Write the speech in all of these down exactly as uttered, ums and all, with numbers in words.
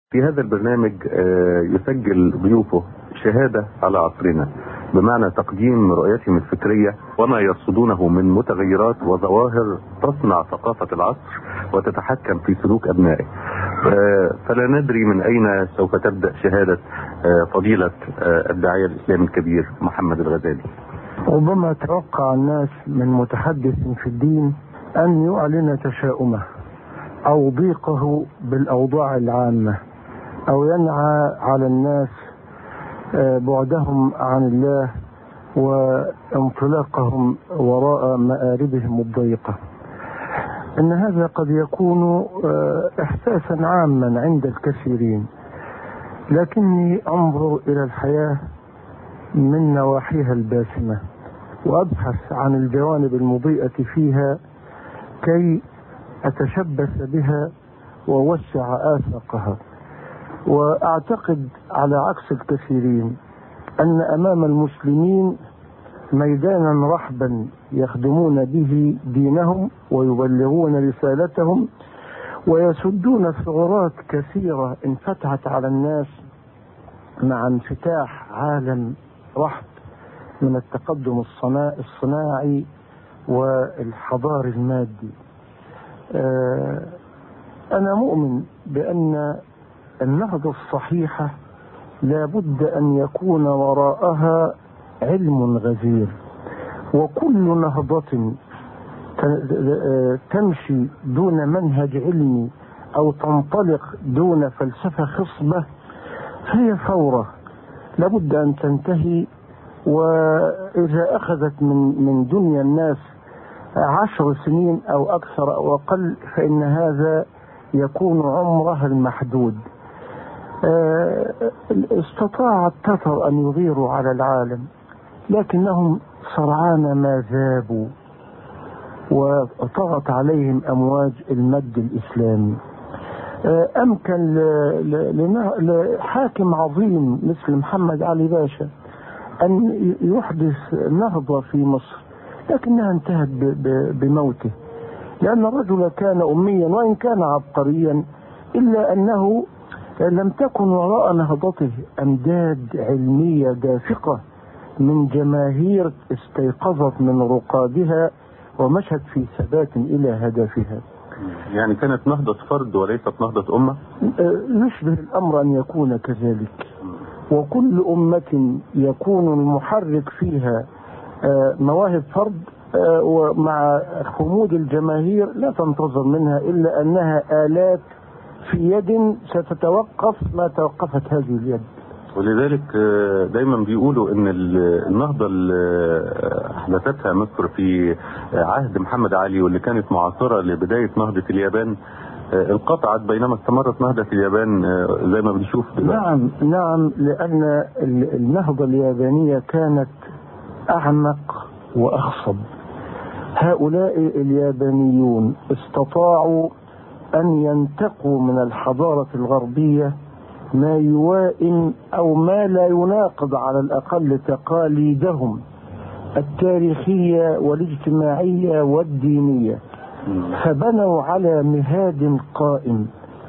في هذا البرنامج يسجل ضيوفه شهادة على عصرنا، بمعنى تقديم رؤيتهم الفكرية وما يرصدونه من متغيرات وظواهر تصنع ثقافة العصر وتتحكم في سلوك أبنائه. فلا ندري من أين سوف تبدأ شهادة فضيلة الداعية الإسلامي الكبير محمد الغزالي. ربما توقع الناس من متحدث في الدين أن يعلن تشاؤمه أو ضيقه بالأوضاع العامة، أو ينعى على الناس بعدهم عن الله وانطلاقهم وراء مآربهم الضيقة. إن هذا قد يكون إحساسا عاما عند الكثيرين، لكني أنظر إلى الحياة من نواحيها الباسمة وأبحث عن الجوانب المضيئة فيها كي أتشبث بها ووسع آفاقها. وأعتقد على عكس الكثيرين أن أمام المسلمين ميدانا رحبا يخدمون به دينهم ويبلغون رسالتهم ويسدون ثغرات كثيرة انفتحت على الناس مع انفتاح عالم رحب من التقدم الصناعي والحضاري المادي. أنا مؤمن بأن النهضة الصحيحة لا بد أن يكون وراءها علم غزير، وكل نهضة تمشي دون منهج علمي أو تنطلق دون فلسفة خصبة هي ثورة لا بد أن تنتهي. وإذا أخذت من من دنيا الناس عشر سنين أو أكثر أو أقل فإن هذا يكون عمرها المحدود. استطاع التتر أن يغيروا على العالم، لكنهم سرعان ما ذابوا وطغت عليهم أمواج المد الإسلامي. أمكن لحاكم عظيم مثل محمد علي باشا أن يحدث نهضة في مصر، لكنها انتهت بموته، لأن الرجل كان أميا وإن كان عبقريا، إلا أنه لم تكن وراء نهضته أمداد علمية دافقة من جماهير استيقظت من رقادها ومشت في ثبات إلى هدفها. يعني كانت نهضة فرد وليست نهضة أمة؟ يشبه الأمر أن يكون كذلك، وكل أمة يكون المحرك فيها مواهب فرد، ومع خمود الجماهير لا تنتظر منها إلا أنها آلات في يد ستتوقف ما توقفت هذه اليد. ولذلك دايما بيقولوا ان النهضة اللي احدثتها مصر في عهد محمد علي واللي كانت معاصرة لبداية نهضة اليابان انقطعت بينما استمرت نهضة اليابان زي ما بنشوف دلوقتي. نعم نعم لأن النهضة اليابانية كانت أعمق وأخصب. هؤلاء اليابانيون استطاعوا أن ينتقوا من الحضارة الغربية ما يوائم أو ما لا يناقض على الأقل تقاليدهم التاريخية والاجتماعية والدينية، فبنوا على مهاد قائم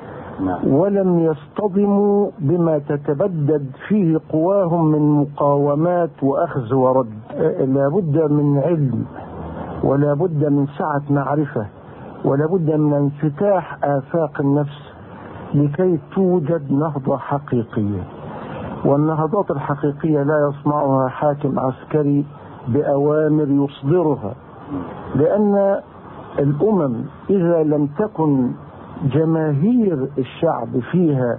ولم يصطدموا بما تتبدد فيه قواهم من مقاومات وأخذ ورد. لا بد من علم، ولا بد من سعة معرفة، ولا بد من انفتاح آفاق النفس لكي توجد نهضة حقيقية. والنهضات الحقيقية لا يصنعها حاكم عسكري بأوامر يصدرها، لأن الأمم إذا لم تكن جماهير الشعب فيها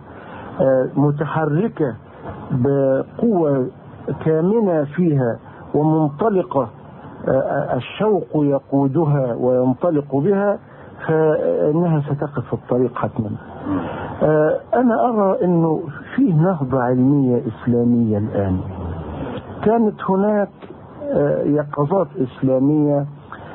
متحركة بقوة كامنة فيها ومنطلقة الشوق يقودها وينطلق بها، فإنها ستقف في الطريق حتما. أنا أرى أنه فيه نهضة علمية إسلامية الآن. كانت هناك يقظات إسلامية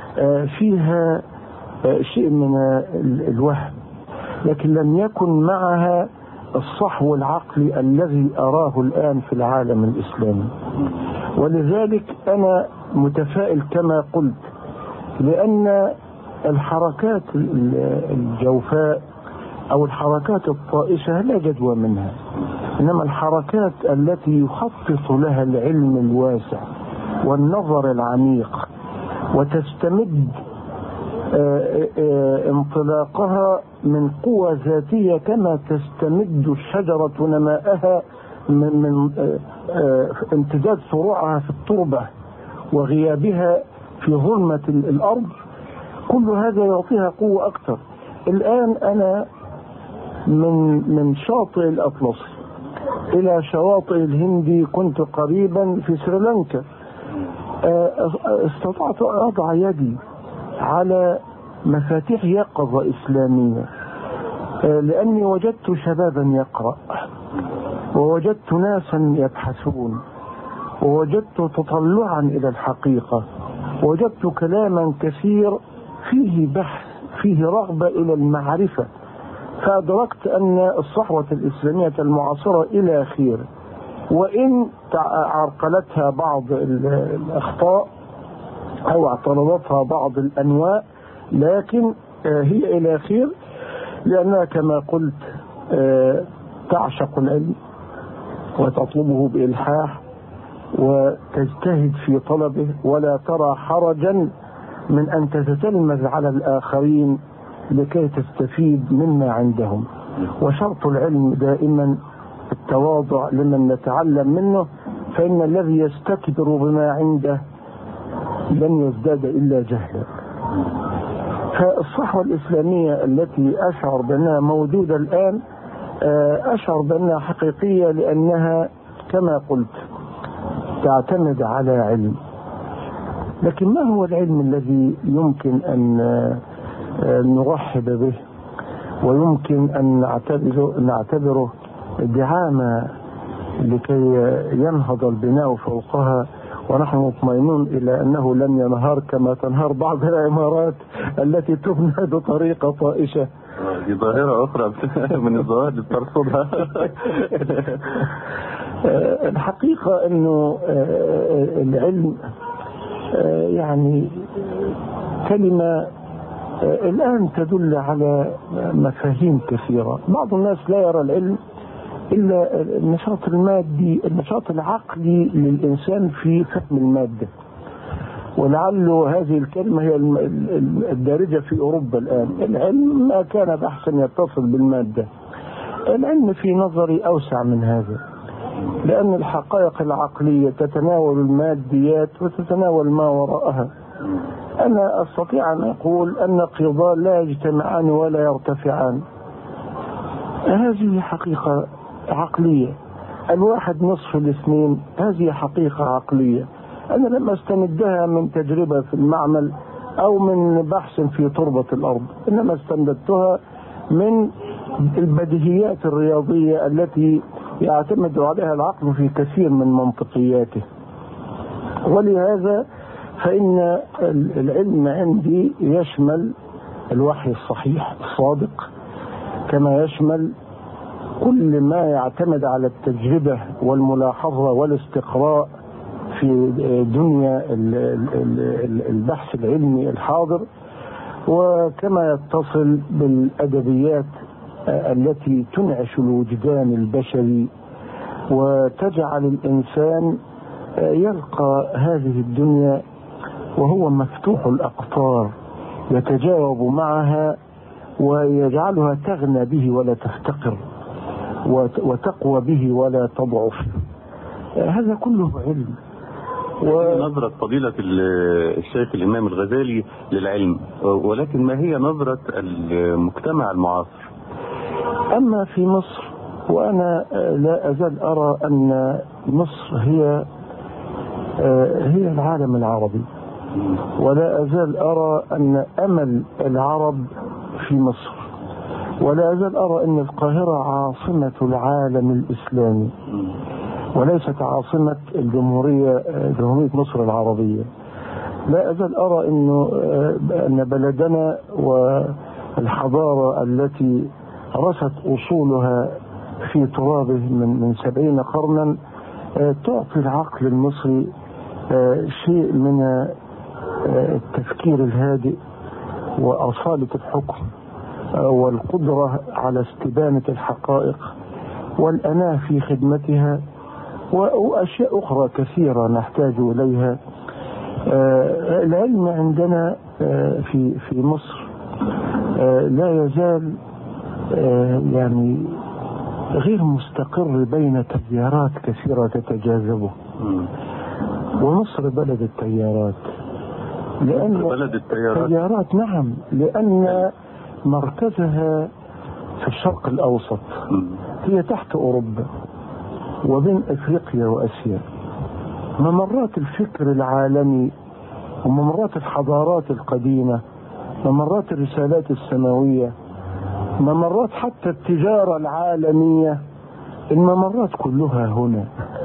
فيها شيء من الوهم، لكن لم يكن معها الصحو العقلي الذي أراه الآن في العالم الإسلامي. ولذلك أنا متفائل كما قلت، لأن الحركات الجوفاء أو الحركات الطائشة لا جدوى منها، إنما الحركات التي يخطط لها العلم الواسع والنظر العميق وتستمد انطلاقها من قوى ذاتية كما تستمد الشجرة نماءها من, من امتداد فروعها في التربة وغيابها في ظلمة الأرض، كل هذا يعطيها قوة أكثر. الآن أنا من من شاطئ الأطلسي إلى شواطئ الهندي كنت قريبا في سريلانكا، استطعت أضع يدي على مفاتيح يقظة إسلامية، لأني وجدت شبابا يقرأ، ووجدت ناسا يبحثون، ووجدت تطلعا إلى الحقيقة، ووجدت كلاما كثير فيه بحث، فيه رغبة إلى المعرفة. فأدركت أن الصحوة الإسلامية المعاصرة إلى خير، وإن عرقلتها بعض الأخطاء أو اعترضتها بعض الأنواع، لكن هي إلى خير، لأنها كما قلت تعشق العلم وتطلبه بإلحاح وتجتهد في طلبه، ولا ترى حرجا من أن تتتلمذ على الآخرين لكي تستفيد مما عندهم. وشرط العلم دائما التواضع لمن نتعلم منه، فإن الذي يستكبر بما عنده لن يزداد إلا جهلا. فالصحوة الإسلامية التي أشعر بأنها موجودة الآن أشعر بأنها حقيقية، لأنها كما قلت تعتمد على علم. لكن ما هو العلم الذي يمكن أن نرحب به ويمكن أن نعتبره, نعتبره دعامة لكي ينهض البناء فوقها، ونحن مطمئنون إلى أنه لن ينهار كما تنهار بعض العمارات التي تبنى بطريقة طائشة؟ دي ظاهرة أخرى من الظواهر اللي ترصدها. الحقيقة أنه العلم يعني كلمة الآن تدل على مفاهيم كثيرة. بعض الناس لا يرى العلم إلا النشاط المادي، النشاط العقلي للإنسان في فهم المادة، ولعل هذه الكلمة هي الدارجة في أوروبا الآن. العلم ما كان بحثا يتصل بالمادة. العلم في نظري أوسع من هذا، لأن الحقائق العقلية تتناول الماديات وتتناول ما وراءها. أنا أستطيع أن أقول أن قضاء لا يجتمعان ولا يرتفعان، هذه حقيقة عقلية. الواحد نصف الاثنين، هذه حقيقة عقلية. أنا لم أستمدها من تجربة في المعمل أو من بحث في تربة الأرض، إنما استمدتها من البديهيات الرياضية التي يعتمد عليها العقل في كثير من منطقياته. ولهذا فإن العلم عندي يشمل الوحي الصحيح الصادق، كما يشمل كل ما يعتمد على التجربة والملاحظة والاستقراء في دنيا البحث العلمي الحاضر، وكما يتصل بالأدبيات التي تنعش الوجدان البشري وتجعل الإنسان يلقى هذه الدنيا وهو مفتوح الأقطار، يتجاوب معها ويجعلها تغنى به ولا تفتقر، وتقوى به ولا تضعف. هذا كله علم. و... نظرة فضيلة الشيخ الإمام الغزالي للعلم، ولكن ما هي نظرة المجتمع المعاصر؟ أما في مصر، وأنا لا أزال أرى أن مصر هي هي العالم العربي، ولا أزال أرى أن أمل العرب في مصر، ولا أزال أرى أن القاهرة عاصمة العالم الإسلامي وليست عاصمة الجمهورية جمهورية مصر العربية. لا أزال أرى إنه أن بلدنا والحضارة التي رست أصولها في ترابه من من سبعين قرنا تعطي العقل المصري شيء من التفكير الهادئ وأصالة الحكم والقدرة على استبانة الحقائق والأناة في خدمتها وأشياء أخرى كثيرة نحتاج إليها. العلم عندنا في في مصر لا يزال يعني غير مستقر بين تيارات كثيرة تتجاذبه، ومصر بلد التيارات. لأن بلد التيارات التيارات نعم، لأن مركزها في الشرق الأوسط، هي تحت أوروبا وبين أفريقيا وأسيا. ممرات الفكر العالمي وممرات الحضارات القديمة، ممرات الرسالات السماوية، ممرات حتى التجارة العالمية، الممرات كلها هنا.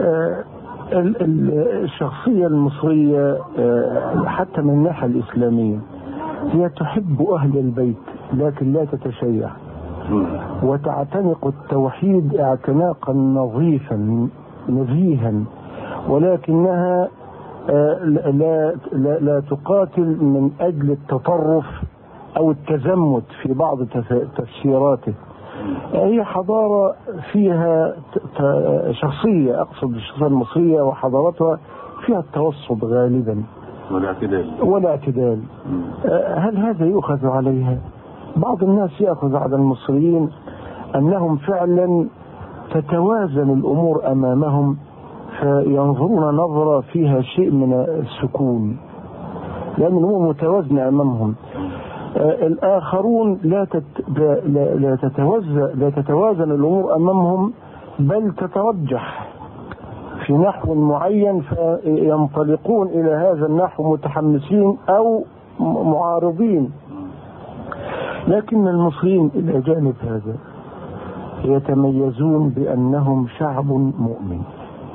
الشخصية المصرية حتى من الناحية الإسلامية هي تحب أهل البيت لكن لا تتشيع، وتعتنق التوحيد اعتناقا نظيفا نزيها، ولكنها لا, لا, لا تقاتل من أجل التطرف أو التزمت في بعض تفسيراته. هي حضارة فيها شخصية، أقصد الشخصية المصرية وحضارتها فيها التوسط غالبا والاعتدال والاعتدال. هل هذا يؤخذ عليها؟ بعض الناس يأخذ على المصريين أنهم فعلا تتوازن الأمور أمامهم، فينظرون نظرة فيها شيء من السكون لأن الأمور متوازنة أمامهم. الآخرون لا تت... لا لا تتوازن لا تتوازن الأمور أمامهم، بل تترجح في نحو معين، فينطلقون إلى هذا النحو متحمسين أو معارضين. لكن المصريين إلى جانب هذا يتميزون بأنهم شعب مؤمن.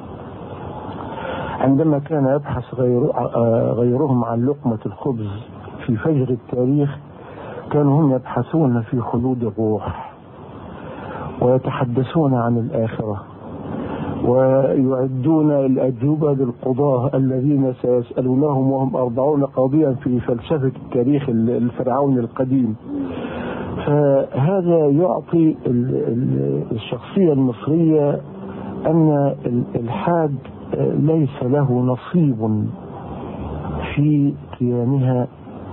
عندما كان يبحث غير غيرهم عن لقمة الخبز في فجر التاريخ، كانوا هم يبحثون في خلود الروح ويتحدثون عن الآخرة ويعدون الأجوبة للقضاة الذين سيسألونهم وهم أربعون قاضيا في فلسفة التاريخ الفرعوني القديم. فهذا يعطي الشخصية المصرية أن الإلحاد ليس له نصيب في كيانها،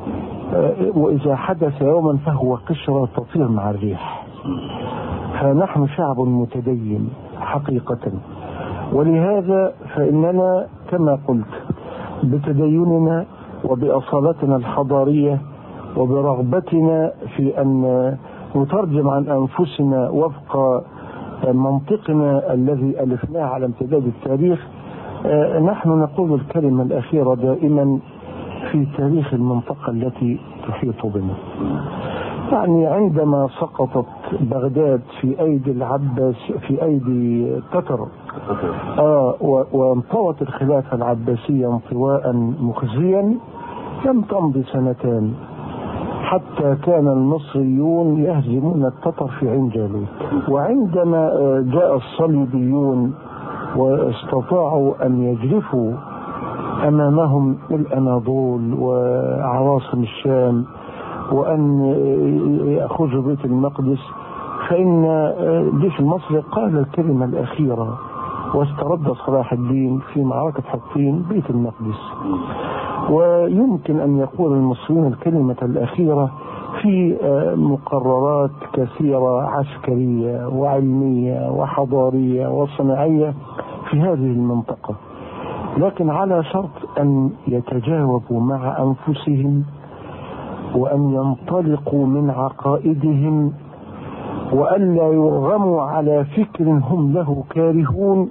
وإذا حدث يوما فهو قشرة تطير مع الريح. فنحن شعب متدين حقيقة، ولهذا فإننا كما قلت بتديننا وبأصالتنا الحضارية وبرغبتنا في أن نترجم عن أنفسنا وفق منطقنا الذي ألفناه على امتداد التاريخ، نحن نقول الكلمة الأخيرة دائما في تاريخ المنطقة التي تحيط بنا. يعني عندما سقطت بغداد في أيدي العباس في أيدي التتر آه وانطوت الخلافة العباسية انطواء مخزيا، لم تمضي سنتان حتى كان المصريون يهزمون التتر في عين جالوت. وعندما جاء الصليبيون واستطاعوا أن يجرفوا أمامهم الأناضول وعواصم الشام وأن يأخذوا بيت المقدس، فإن الجيش المصري قال الكلمة الأخيرة واسترد صلاح الدين في معركة حطين بيت المقدس. ويمكن أن يقول المصريون الكلمة الأخيرة في مقررات كثيرة عسكرية وعلمية وحضارية وصناعية في هذه المنطقة، لكن على شرط أن يتجاوبوا مع أنفسهم وأن ينطلقوا من عقائدهم وأن لا يرغموا على فكر هم له كارهون،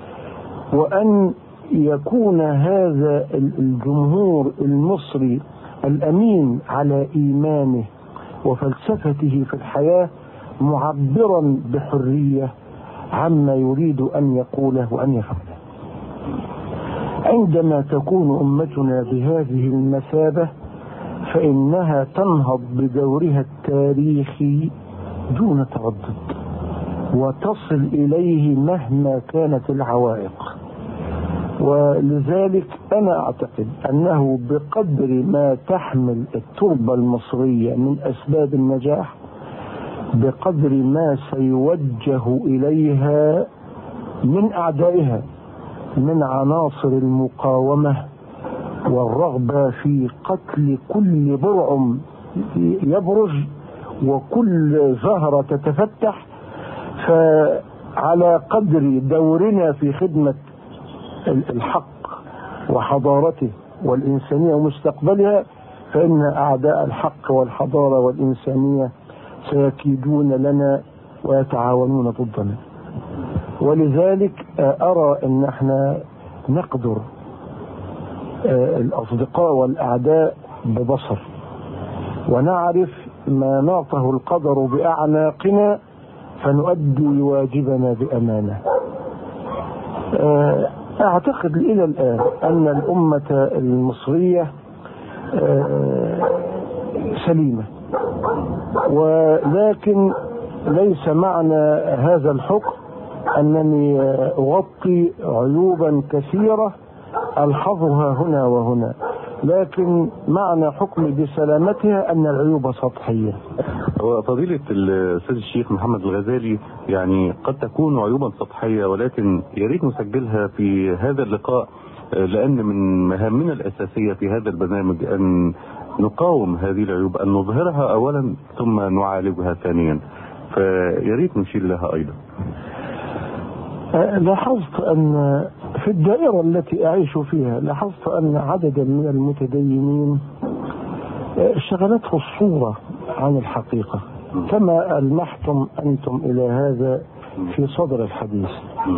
وأن يكون هذا الجمهور المصري الأمين على إيمانه وفلسفته في الحياة معبرا بحرية عما يريد أن يقوله وأن يفعله. عندما تكون أمتنا بهذه المثابة فإنها تنهض بدورها التاريخي دون تردد وتصل إليه مهما كانت العوائق. ولذلك أنا أعتقد أنه بقدر ما تحمل التربة المصرية من أسباب النجاح بقدر ما سيوجه إليها من أعدائها من عناصر المقاومة والرغبة في قتل كل برع يبرز وكل زهرة تتفتح. فعلى قدر دورنا في خدمة الحق وحضارته والإنسانية ومستقبلها، فإن أعداء الحق والحضارة والإنسانية سيكيدون لنا ويتعاونون ضدنا. ولذلك أرى أن احنا نقدر الأصدقاء والأعداء ببصر، ونعرف ما نعطه القدر بأعناقنا فنؤدي واجبنا بأمانة. أعتقد إلى الآن أن الأمة المصرية سليمة، ولكن ليس معنى هذا الحكم أنني أغطي عيوبا كثيرة ألحظها هنا وهنا، لكن معنى حكمي بسلامتها أن العيوب سطحية. وفضيلة الأستاذ الشيخ محمد الغزالي، يعني قد تكون عيوبا سطحية، ولكن يريد نسجلها في هذا اللقاء، لأن من مهامنا الأساسية في هذا البرنامج أن نقاوم هذه العيوب، أن نظهرها أولا ثم نعالجها ثانيا، فيريد نشير لها أيضا. لاحظت أن في الدائرة التي أعيش فيها لاحظت أن عددا من المتدينين شغلته الصورة عن الحقيقة، كما ألمحتم أنتم إلى هذا في صدر الحديث.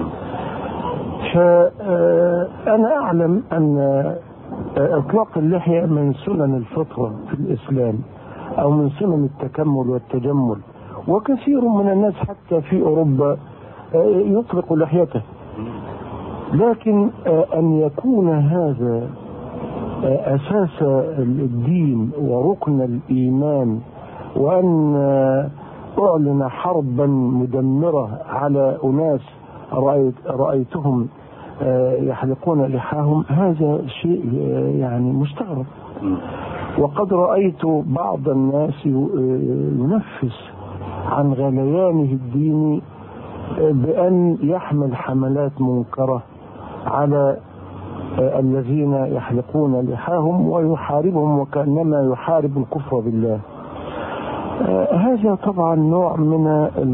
فأنا أعلم أن إطلاق اللحية من سنن الفطرة في الإسلام أو من سنن التكمل والتجمل، وكثير من الناس حتى في أوروبا يطلق لحيته، لكن أن يكون هذا أساس الدين وركن الإيمان، وأن أعلن حربا مدمرة على أناس رأيت رأيتهم يحلقون لحاهم، هذا شيء يعني مستغرب. وقد رأيت بعض الناس ينفس عن غليانه الديني بأن يحمل حملات منكرة على الذين يحلقون لحاهم ويحاربهم وكأنما يحارب الكفر بالله. هذا طبعا نوع من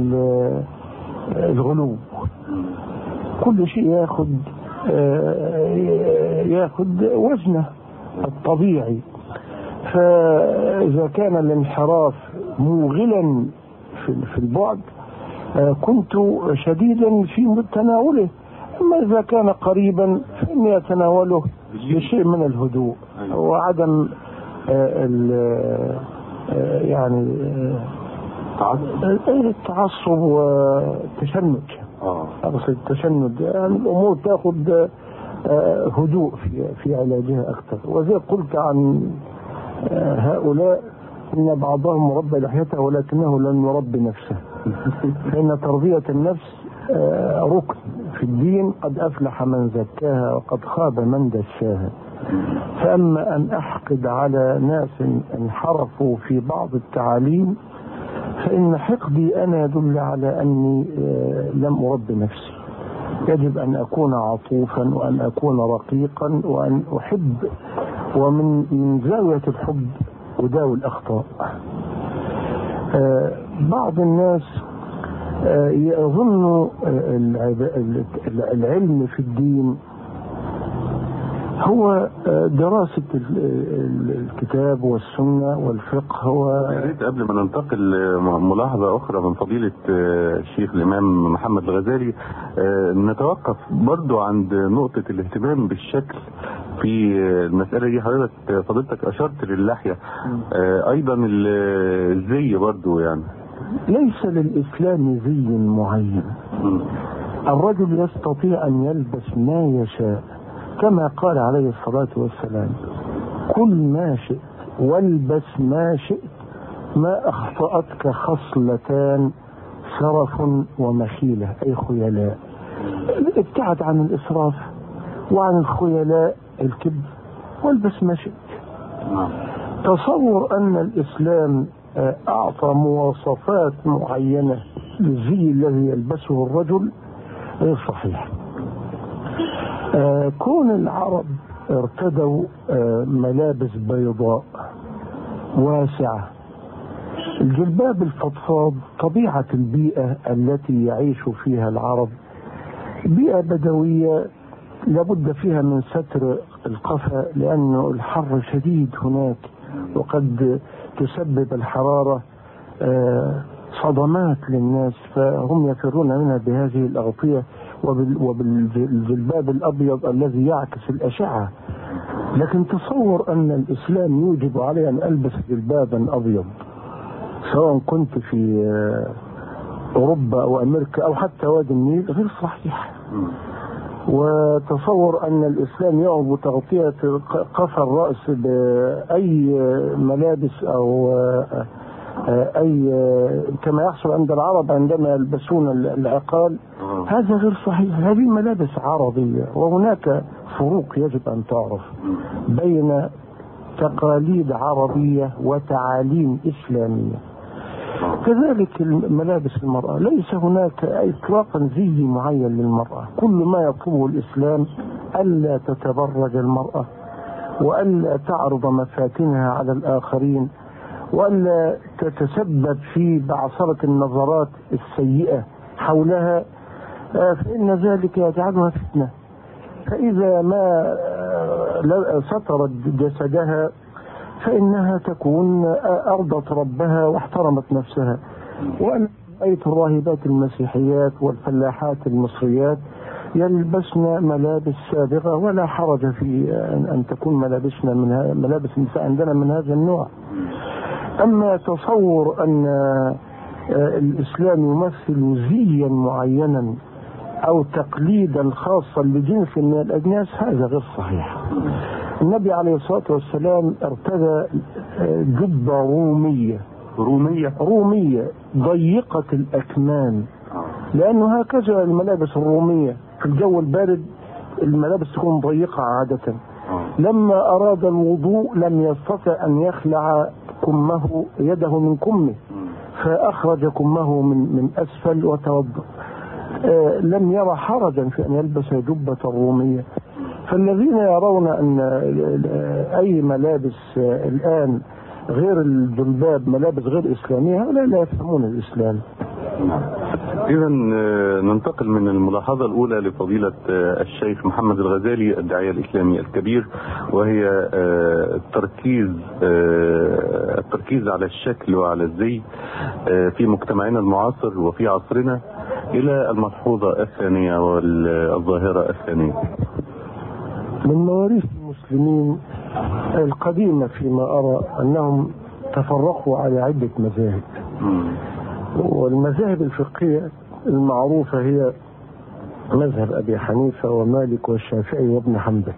الغلو، كل شيء ياخذ ياخذ وزنه الطبيعي. فإذا كان الانحراف موغلا في البعد كنت شديدا في تناوله، أما إذا كان قريبا فإني أتناوله بشيء من الهدوء وعدم يعني التعصب والتشنج. أقصد التشنج، يعني الأمور تأخذ هدوء في في علاجها أكثر. وزي قلت عن هؤلاء إن بعضهم ربى لحيته ولكنه لم يربي نفسه، فإن تربية النفس ركن في الدين، قد أفلح من زكاها وقد خاب من دساها. فأما أن أحقد على ناس انحرفوا في بعض التعاليم فإن حقدي أنا يدل على أني لم أربي نفسي. يجب أن أكون عطوفا وأن أكون رقيقا وأن أحب، ومن من زاوية الحب أداوي الأخطاء. بعض الناس يظن العلم في الدين هو دراسة الكتاب والسنة والفقه. هو أريد قبل ما ننتقل ملاحظة أخرى من فضيلة الشيخ الإمام محمد الغزالي، نتوقف برضو عند نقطة الاهتمام بالشكل في المسألة دي. حضرتك فضيلتك أشرت للحية، أيضا الزي برضو، يعني ليس للإسلام زي معين. الرجل يستطيع أن يلبس ما يشاء، كما قال عليه الصلاة والسلام: كل ما شئت والبس ما شئت ما أخطأتك خصلتان سرف ومخيلة، أي خيلاء. ابتعد عن الإسراف وعن الخيلاء الكبر والبس ما شئت. تصور أن الإسلام أعطى مواصفات معينة للزي الذي يلبسه الرجل غير صحيح. كون العرب ارتدوا ملابس بيضاء واسعة، الجلباب الفضفاض طبيعة البيئة التي يعيش فيها العرب بيئة بدوية لابد فيها من ستر القفا، لأنه الحر شديد هناك وقد تسبب الحرارة صدمات للناس، فهم يفرون منها بهذه الأغطية وبالجلباب الأبيض الذي يعكس الأشعة. لكن تصور أن الإسلام يوجب علي أن ألبس جلبابا أبيض سواء كنت في أوروبا أو أمريكا أو حتى وادي النيل غير صحيح. وتصور أن الإسلام يعب تغطية قفا الرأس بأي ملابس أو أي كما يحصل عند العرب عندما يلبسون العقال، هذا غير صحيح. هذه ملابس عربية، وهناك فروق يجب أن تعرف بين تقاليد عربية وتعاليم إسلامية. كذلك ملابس المرأة، ليس هناك إطلاقا زي معين للمرأة. كل ما يطلبه الإسلام ألا تتبرج المرأة، وألا تعرض مفاتنها على الآخرين، وألا تتسبب في بعثرة النظرات السيئة حولها، فإن ذلك يجعلها فتنة. فإذا ما سترت جسدها فإنها تكون أرضت ربها واحترمت نفسها. وأنا رأيت الراهبات المسيحيات والفلاحات المصريات يلبسن ملابس سابغة، ولا حرج في أن تكون ملابسنا من ملابس النساء عندنا من هذا النوع. أما تصور أن الإسلام يمثل زيا معينا أو تقليدا خاصا لجنس من الأجناس، هذا غير صحيح. النبي عليه الصلاة والسلام ارتدى جبة رومية رومية رومية ضيقة الأكمام، لأنه هكذا الملابس الرومية في الجو البارد الملابس تكون ضيقة عادة. لما أراد الوضوء لم يستطع أن يخلع كمه يده من كمه، فأخرج كمه من من أسفل وتوضأ. آه لم يرى حرجا في أن يلبس جبة رومية. فالذين يرون أن أي ملابس آه الآن غير الجلباب ملابس غير إسلامية لا لا يفهمون الإسلام. إذا ننتقل من الملاحظة الأولى لفضيلة الشيخ محمد الغزالي الداعية الإسلامي الكبير، وهي التركيز التركيز على الشكل وعلى الزي في مجتمعنا المعاصر وفي عصرنا، إلى الملحوظة الثانية والظاهرة الثانية. من مواريث المسلمين القديمة فيما أرى أنهم تفرقوا على عدة مذاهب، والمذاهب الفقهية المعروفة هي مذهب أبي حنيفة ومالك والشافعي وابن حنبل.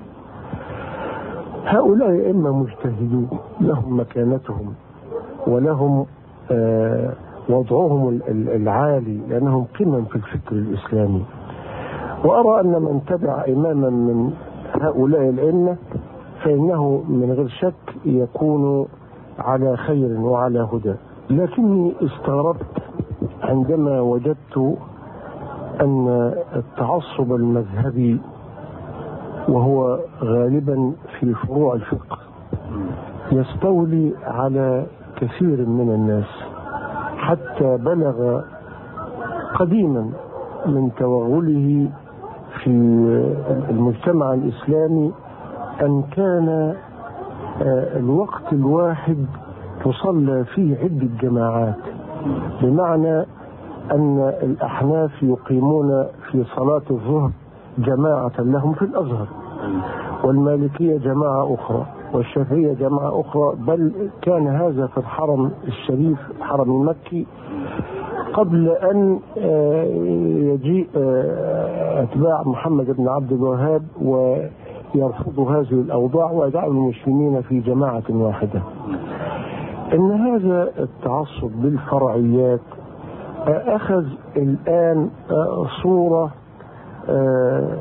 هؤلاء إما مجتهدون لهم مكانتهم ولهم آه وضعهم العالي لأنهم قمم في الفكر الإسلامي، وأرى أن من تبع إماما من هؤلاء الأئمة فإنه من غير شك يكون على خير وعلى هدى. لكني استغربت عندما وجدت أن التعصب المذهبي، وهو غالبا في فروع الفقه، يستولي على كثير من الناس، حتى بلغ قديما من توغله في المجتمع الإسلامي أن كان الوقت الواحد تصلى فيه عدة جماعات، بمعنى أن الأحناف يقيمون في صلاة الظهر جماعة لهم في الأزهر، والمالكية جماعة أخرى، والشافعية جماعة أخرى، بل كان هذا في الحرم الشريف الحرم المكي قبل أن يجيء أتباع محمد بن عبد الوهاب ويرفضوا هذه الأوضاع ويجعلوا المسلمين في جماعة واحدة. إن هذا التعصب بالفرعيات أخذ الآن صورة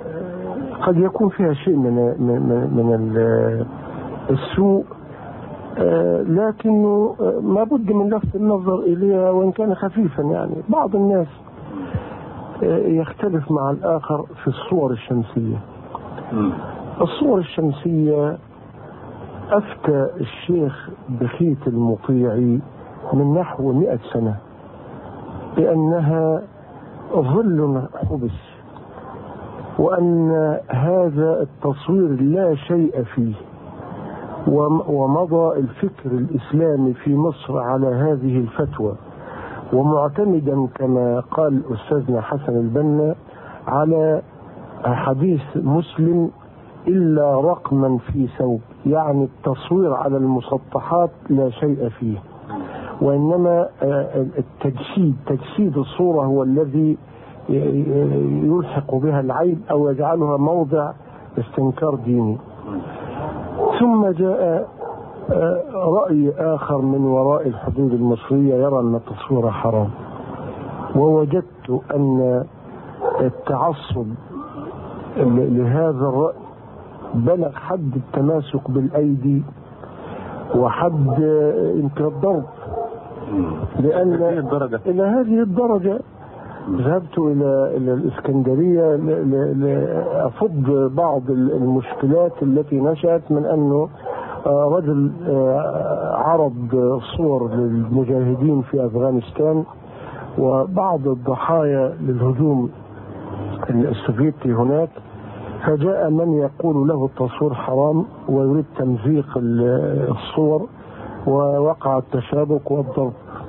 قد يكون فيها شيء من من من السوء آه لكنه آه ما بد من لفت النظر إليها وإن كان خفيفا. يعني بعض الناس آه يختلف مع الآخر في الصور الشمسية. الصور الشمسية أفتى الشيخ بخيت المطيعي من نحو مئة سنة بأنها ظل حبس، وأن هذا التصوير لا شيء فيه، ومضى الفكر الإسلامي في مصر على هذه الفتوى، ومعتمدا كما قال أستاذنا حسن البنا على حديث مسلم إلا رقما في ثوب، يعني التصوير على المسطحات لا شيء فيه، وإنما التجسيد تجسيد الصورة هو الذي يلحق بها العيب أو يجعلها موضع استنكار ديني. ثم جاء رأي آخر من وراء الحدود المصرية يرى أن التصوير حرام، ووجدت أن التعصب لهذا الرأي بلغ حد التماسك بالأيدي وحد يمكن الضرب، لأن إلى هذه الدرجة ذهبت إلى إلى الإسكندرية لأفض بعض المشكلات التي نشأت من أنه رجل عرض صور للمجاهدين في أفغانستان وبعض الضحايا للهجوم السوفيتي هناك، فجاء من يقول له التصوير حرام ويريد تمزيق الصور، ووقع التشابك والضرب.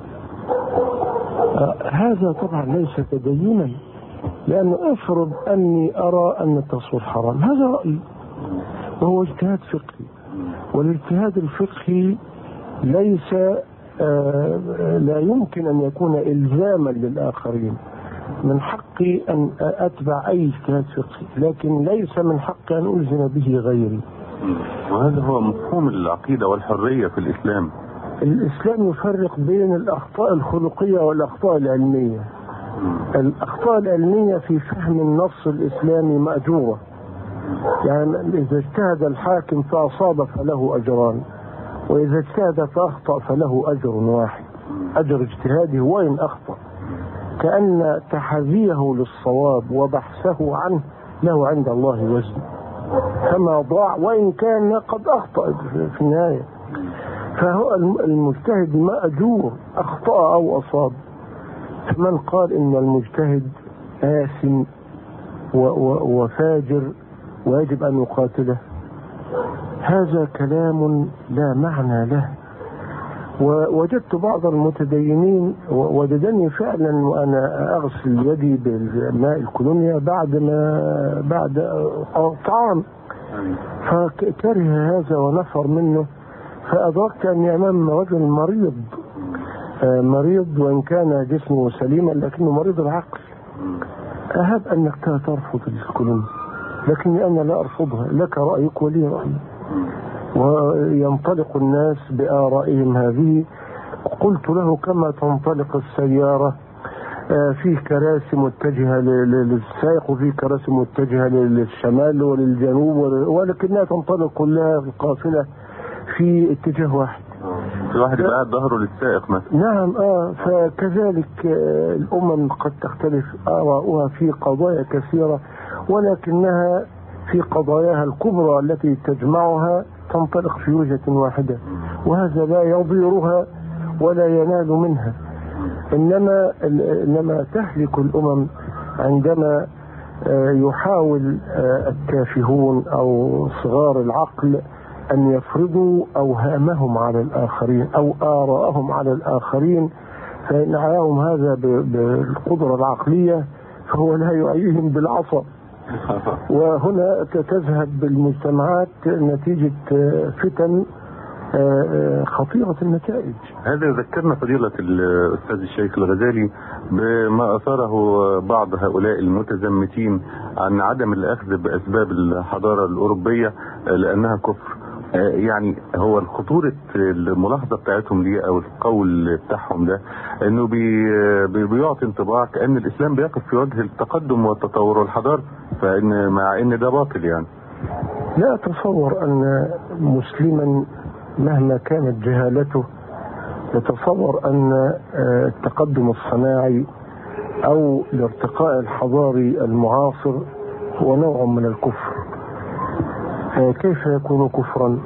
هذا طبعا ليس تدينا، لأنه افرض أني أرى أن التصوير حرام، هذا رأيي وهو اجتهاد فقهي، والاجتهاد الفقهي ليس لا يمكن أن يكون إلزاما للآخرين. من حقي أن أتبع أي اجتهاد فقهي، لكن ليس من حقي أن ألزم به غيري. وهذا هو مفهوم العقيدة والحرية في الإسلام. الإسلام يفرق بين الأخطاء الخلقية والأخطاء العلمية. الأخطاء العلمية في فهم النص الإسلامي مأجورة، يعني إذا اجتهد الحاكم فأصاب فله أجران، وإذا اجتهد فأخطأ فله أجر واحد، أجر اجتهاده وإن أخطأ، كأن تحريه للصواب وبحثه عنه له عند الله وزن، كما ضاع وإن كان قد أخطأ في النهاية. فهو المجتهد مأجور أخطأ أو أصاب. من قال إن المجتهد آثم وفاجر ويجب أن يقاتله، هذا كلام لا معنى له. ووجدت بعض المتدينين وجدني فعلا وأنا أغسل يدي بالماء الكولونيا بعد ما بعد طعام، فكره هذا ونفر منه، فأدركت أني أمام رجل مريض مريض وإن كان جسمه سليما لكنه مريض العقل. أهب أنك ترفض الكولونيا، لكني أنا لا أرفضها، لك رأيك ولي رأيي، وينطلق الناس بآرائهم هذه. قلت له كما تنطلق السيارة في كراسي متجهة للسائق وفي كراسي متجهة للشمال وللجنوب، ولكنها تنطلق كلها القافلة في اتجاه واحد. في واحد يبقى قاعد ظهره للسائق مثلا. نعم اه فكذلك الأمم قد تختلف آراؤها في قضايا كثيرة، ولكنها في قضاياها الكبرى التي تجمعها تنطلق في وجهة واحدة، وهذا لا يضيرها ولا ينال منها. إنما إنما تهلك الأمم عندما يحاول التافهون أو صغار العقل أن يفرضوا أوهامهم على الآخرين أو آراءهم على الآخرين، فإن عليهم هذا بالقدرة العقلية فهو لا يعيهم بالعصا. وهنا تذهب بالمجتمعات نتيجة فتن خطيرة النتائج. هذا يذكرنا فضيلة الأستاذ الشيخ الغزالي بما أثاره بعض هؤلاء المتزمتين عن عدم الأخذ بأسباب الحضارة الأوروبية لأنها كفر. يعني هو الخطورة الملاحظة بتاعتهم ليه أو القول بتاعهم ده أنه بي بيعطي انطباع كأن الإسلام بيقف في وجه التقدم والتطور والحضارة، فإن مع أن ده باطل. يعني لا أتصور أن مسلما مهما كانت جهالته يتصور أن التقدم الصناعي أو الارتقاء الحضاري المعاصر هو نوع من الكفر. كيف يكون كفرا؟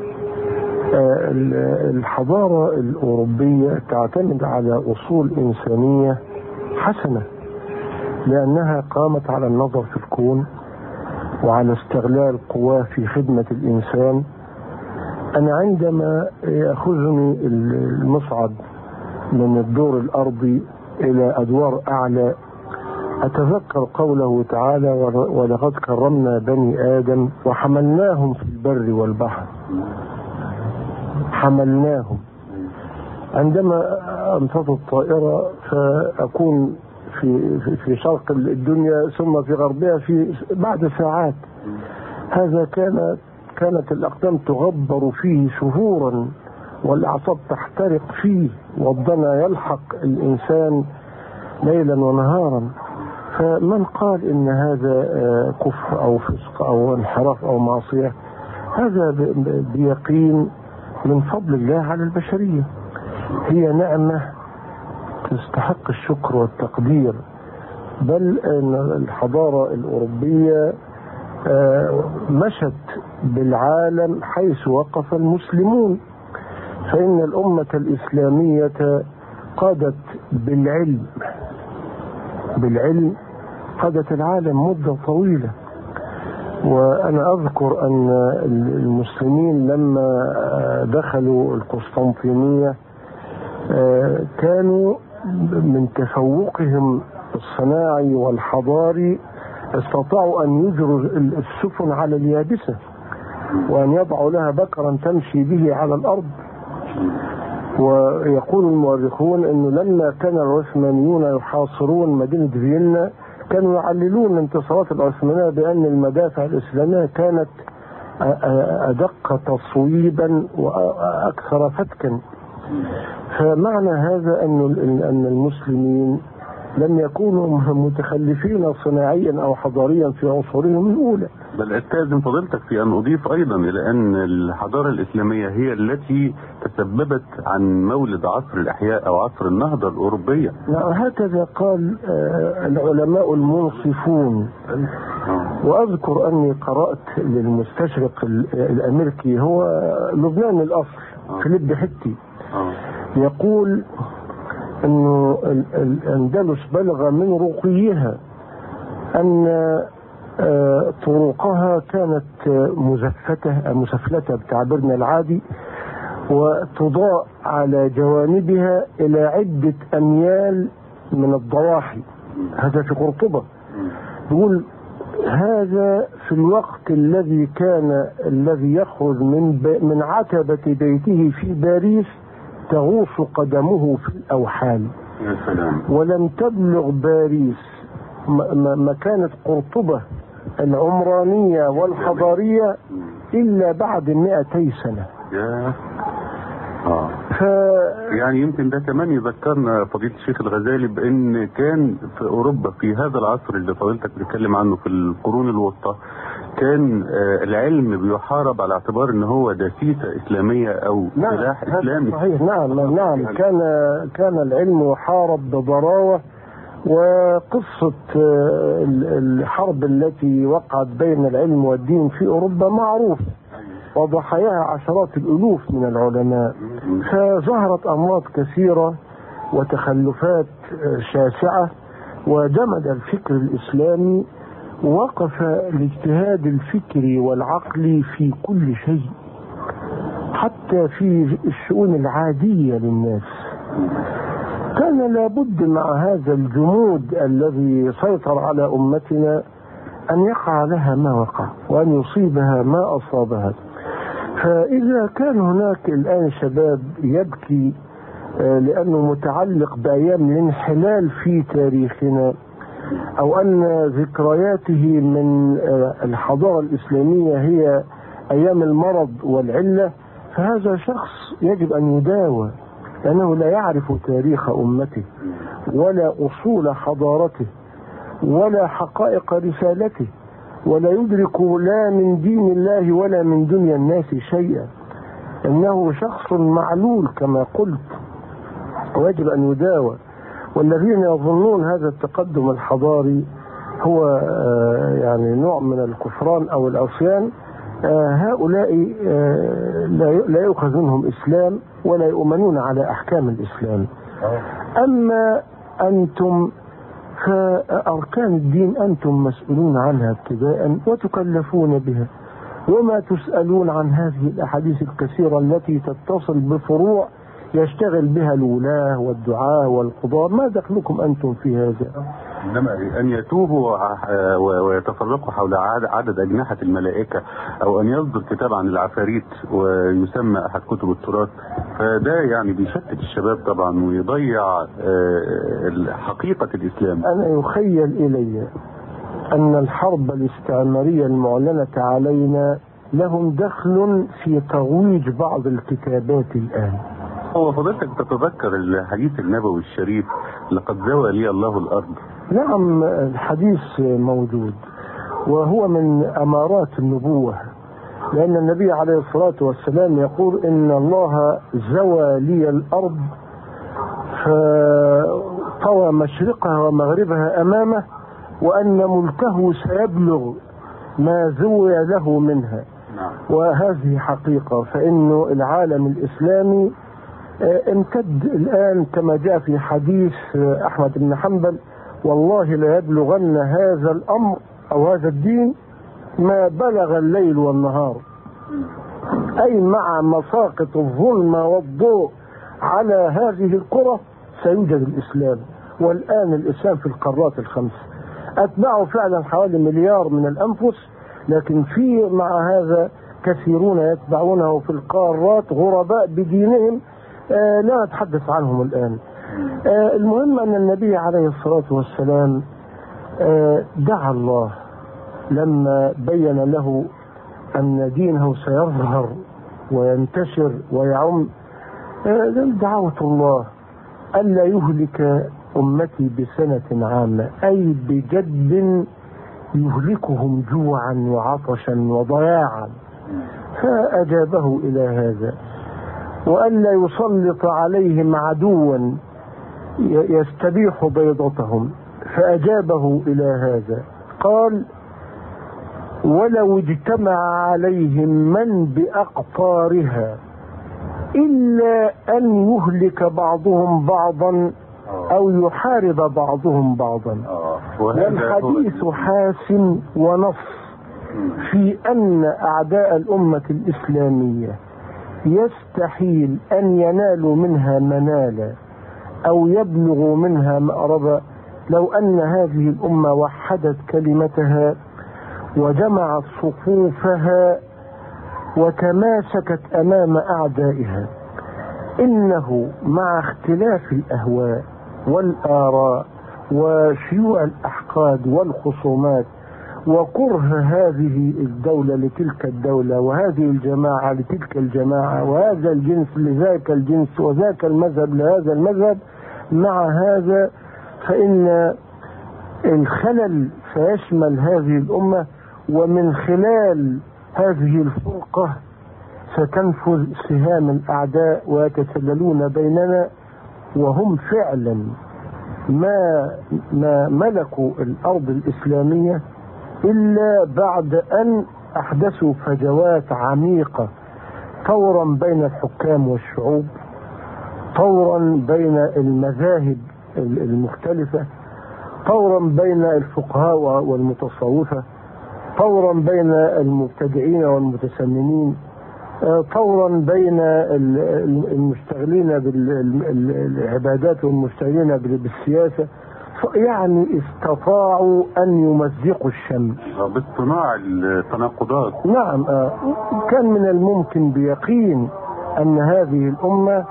الحضارة الأوروبية تعتمد على أصول إنسانية حسنة، لأنها قامت على النظر في الكون وعلى استغلال قواه في خدمة الإنسان. أنا عندما يأخذني المصعد من الدور الأرضي إلى أدوار أعلى أتذكر قوله تعالى: ولقد كرمنا بني آدم وحملناهم في البر والبحر. حملناهم. عندما أنتظر الطائرة فأكون في في شرق الدنيا ثم في غربها في بعد ساعات. هذا كان كانت الأقدام تغبر فيه شهورا والأعصاب تحترق فيه والضنا يلحق الإنسان ليلا ونهارا. فمن قال إن هذا كفر أو فسق أو انحراف أو معصية؟ هذا بيقين من فضل الله على البشرية. هي نعمة تستحق الشكر والتقدير. بل أن الحضارة الأوروبية مشت بالعالم حيث وقف المسلمون، فإن الأمة الإسلامية قادت بالعلم بالعلم قادت العالم مدة طويلة. وأنا أذكر أن المسلمين لما دخلوا القسطنطينية كانوا من تفوقهم الصناعي والحضاري استطاعوا أن يجروا السفن على اليابسة وأن يضعوا لها بكرا تمشي به على الأرض. ويقول المؤرخون أنه لما كان العثمانيون يحاصرون مدينة فيينا كانوا يعللون انتصارات العثمانية بأن المدافع الإسلامية كانت أدق تصويبا وأكثر فتكا. فمعنى هذا أن المسلمين لم يكونوا متخلفين صناعيا أو حضاريا في عصورهم الأولى. بل أستاذن فضيلتك في أن أضيف أيضا إلى أن الحضارة الإسلامية هي التي تسببت عن مولد عصر الإحياء أو عصر النهضة الأوروبية. هكذا قال العلماء المنصفون. وأذكر أني قرأت للمستشرق الأمريكي هو لبنان الأصل فيليب حتي يقول أنه الأندلس بلغ من رقيها أن طرقها كانت مزفتة مسفلتة بتعبيرنا العادي، وتضاء على جوانبها إلى عدة أميال من الضواحي. هذا في قرطبة. يقول هذا في الوقت الذي كان الذي يخرج من من عتبة بيته في باريس تغوص قدمه في الأوحال. يا سلام. ولم تبلغ باريس مكانة قرطبة العمرانية والحضارية إلا بعد مئتي سنة. يا آه. ف... يعني يمكن ده كمان يذكرنا فضيلة الشيخ الغزالي بأن كان في أوروبا في هذا العصر اللي فضيلتك بتتكلم عنه في القرون الوسطى كان آه العلم بيحارب على اعتبار ان هو دسيسة إسلامية أو نعم سلاح إسلامي. صحيح. نعم نعم كان كان العلم يحارب بضراوة. وقصة الحرب التي وقعت بين العلم والدين في أوروبا معروفة وضحاياها عشرات الألوف من العلماء. فظهرت أمراض كثيرة وتخلفات شاسعة وجمد الفكر الإسلامي ووقف الاجتهاد الفكري والعقلي في كل شيء حتى في الشؤون العادية للناس. كان لابد مع هذا الجمود الذي سيطر على أمتنا أن يقع لها ما وقع وأن يصيبها ما أصابها. فإذا كان هناك الآن شباب يبكي لأنه متعلق بأيام الانحلال في تاريخنا أو أن ذكرياته من الحضارة الإسلامية هي أيام المرض والعلة، فهذا شخص يجب أن يداوى لأنه لا يعرف تاريخ أمته ولا أصول حضارته ولا حقائق رسالته ولا يدرك لا من دين الله ولا من دنيا الناس شيئا. إنه شخص معلول كما قلت ويجب أن يداوى. والذين يظنون هذا التقدم الحضاري هو يعني نوع من الكفران أو العصيان، هؤلاء لا يؤخذ منهم إسلام ولا يؤمنون على أحكام الإسلام. أما أنتم فأركان الدين أنتم مسؤولون عنها ابتداء وتكلفون بها، وما تسألون عن هذه الأحاديث الكثيرة التي تتصل بفروع يشتغل بها الولاة والدعاة والقضاة، ما دخلكم أنتم في هذا؟ إنما أن يتوبوا ويتفرقوا حول عدد أجنحة الملائكة، أو أن يصدر كتاب عن العفاريت ويسمى أحد كتب التراث، فده يعني بيشتت الشباب طبعا ويضيع حقيقة الإسلام. أنا يخيل إلي أن الحرب الاستعمارية المعلنة علينا لهم دخل في ترويج بعض الكتابات الآن. هو فضلتك تتذكر الحديث النبوي الشريف لقد زوى لي الله الأرض؟ نعم، الحديث موجود وهو من أمارات النبوة، لأن النبي عليه الصلاة والسلام يقول إن الله زوى لي الأرض فطوى مشرقها ومغربها أمامه، وأن ملكه سيبلغ ما زوي له منها. وهذه حقيقة، فإنه العالم الإسلامي امتد الآن كما جاء في حديث أحمد بن حنبل: والله لا يبلغن هذا الأمر أو هذا الدين ما بلغ الليل والنهار، أي مع مساقط الظلمة والضوء على هذه القرى سيوجد الإسلام. والآن الإسلام في القارات الخمس، أتبعه فعلا حوالي مليار من الأنفس، لكن في مع هذا كثيرون يتبعونه في القارات غرباء بدينهم آه لا نتحدث عنهم الآن. آه المهم أن النبي عليه الصلاة والسلام آه دعا الله لما بين له أن دينه سيظهر وينتشر ويعم، آه دعوة الله ألا يهلك أمتي بسنة عامة، أي بجد يهلكهم جوعا وعطشا وضياعا، فأجابه إلى هذا. وألا يسلط عليهم عدوا يستبيح بيضتهم، فأجابه إلى هذا. قال: ولو اجتمع عليهم من بأقطارها إلا أن يهلك بعضهم بعضا أو يحارب بعضهم بعضا. والحديث حاسم ونص في أن أعداء الأمة الإسلامية يستحيل أن ينالوا منها منالا أو يبلغوا منها مأربا لو أن هذه الأمة وحدت كلمتها وجمعت صفوفها وتماسكت أمام أعدائها. إنه مع اختلاف الأهواء والآراء وشيوع الأحقاد والخصومات وكره هذه الدولة لتلك الدولة وهذه الجماعة لتلك الجماعة وهذا الجنس لذاك الجنس وذاك المذهب لهذا المذهب، مع هذا فإن الخلل سيشمل هذه الأمة، ومن خلال هذه الفرقة ستنفذ سهام الأعداء ويتسللون بيننا. وهم فعلا ما ما ملكوا الأرض الإسلامية إلا بعد أن أحدثوا فجوات عميقة، طورا بين الحكام والشعوب، طورا بين المذاهب المختلفة، طورا بين الفقهاء والمتصوفة، طورا بين المبتدعين والمتسننين، طورا بين المشتغلين بالعبادات والمشتغلين بالسياسة. يعني استطاعوا أن يمزقوا الشمس باصطناع التناقضات. نعم، كان من الممكن بيقين أن هذه الأمة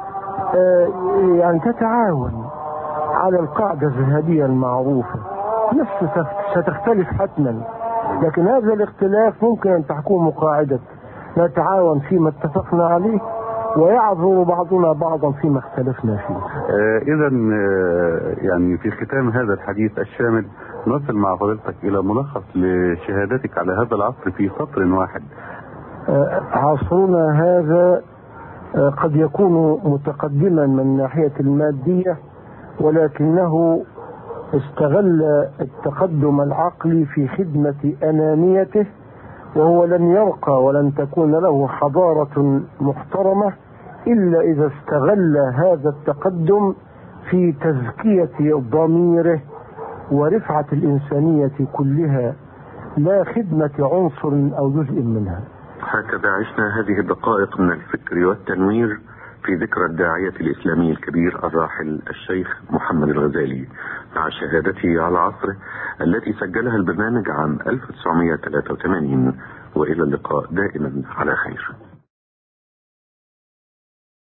يعني تتعاون على القاعدة الذهبية المعروفة، نفس ستختلف حتما، لكن هذا الاختلاف ممكن أن تحكم قاعدة نتعاون فيما اتفقنا عليه ويعذر بعضنا بعضا فيما اختلفنا فيه. آه إذا آه يعني في ختام هذا الحديث الشامل نصل مع فضيلتك إلى ملخص لشهادتك على هذا العصر في سطر واحد. آه عصرنا هذا قد يكون متقدما من الناحية المادية، ولكنه استغل التقدم العقلي في خدمة أنانيته، وهو لن يرقى ولن تكون له حضارة محترمة إلا إذا استغل هذا التقدم في تزكية ضميره ورفعة الإنسانية كلها، لا خدمة عنصر أو جزء منها. هكذا عشنا هذه الدقائق من الفكر والتنوير في ذكرى الداعية الإسلامي الكبير الراحل الشيخ محمد الغزالي، مع شهادته على عصره التي سجلها البرنامج عام ألف وتسعمائة وثلاثة وثمانين. وإلى اللقاء دائما على خير.